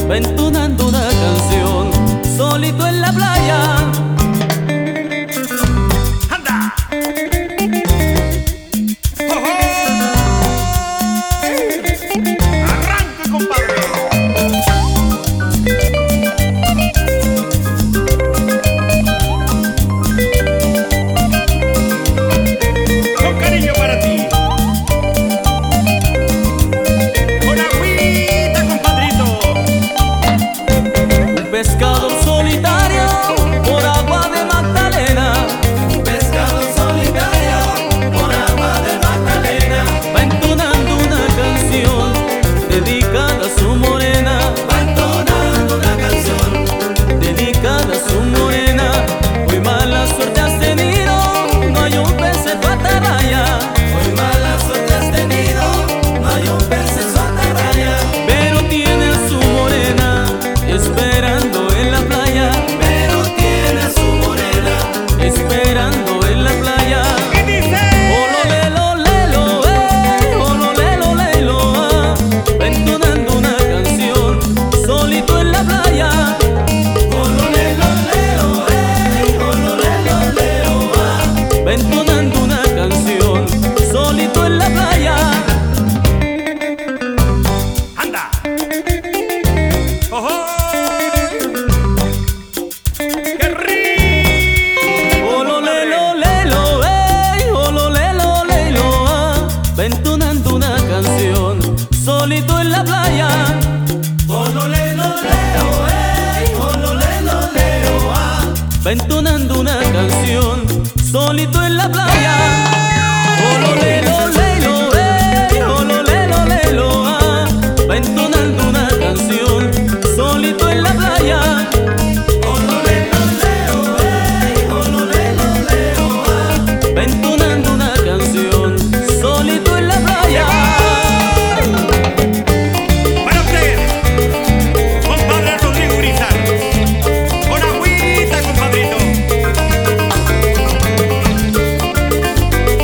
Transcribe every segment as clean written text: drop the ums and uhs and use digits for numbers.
entonando una canción, solito en la playa. ¡Anda! ¡Oh, oh! ¡Arranque, compadre! Con cariño para ti. Con agüita, compadrito. Un pescador solitario por agua de Magdalena. Un pescador solitario por agua de Magdalena. Va entonando una canción dedicada a su morena. Va entonando una canción Dedicada a su morena. Hoy mala suerte has tenido, no hay un pez en tu atarraya. Hoy mala suerte has tenido, no hay un pez en su atarraya. Pero tiene a su morena esperando en la playa. Pero tiene a su morena Esperando en la playa. ¿Qué dice? Ololelo, lelo, ololelo, lelo, va entonando una canción solito en la playa. Ololelo, leo, ololelo, leo, Va entonando una canción solito en la playa. ¡Anda! ¡Oh, oh! ¡Qué rico! Ololelo, lelo, ololelo, lelo, va entonando una canción solito en la playa. ololelo, leo, ololelo, leo, Va entonando una canción solito en la playa. Ololelo, lelo, ololelo, lelo, va entonando una canción solito en la playa. ololelo, leo, ololelo, leo, Va entonando una canción solito en la playa. Para usted, compadre Rodrigo Urizar. Con agüita, compadrito.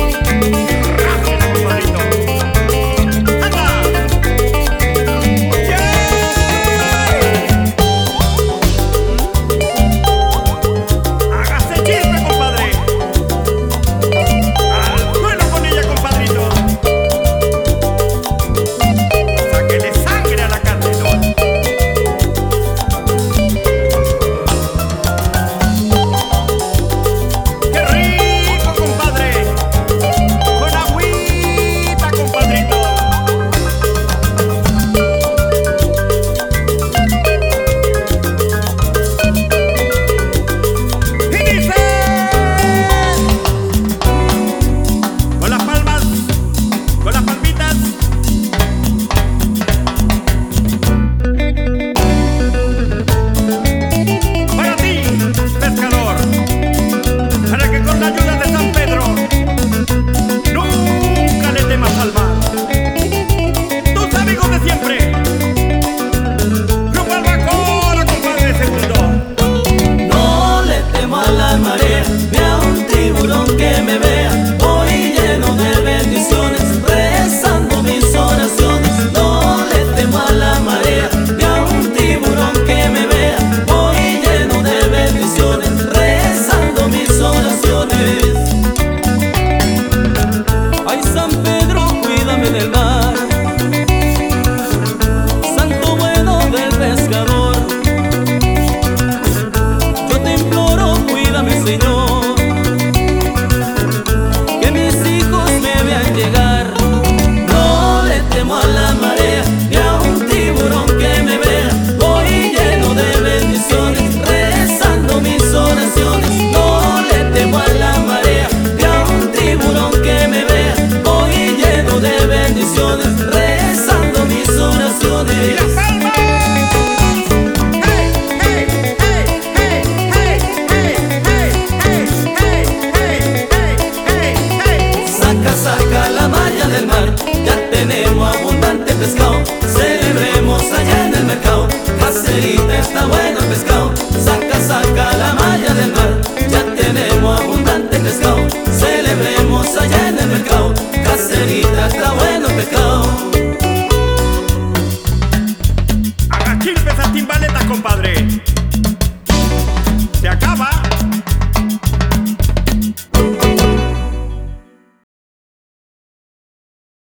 esas timbaletas, compadre.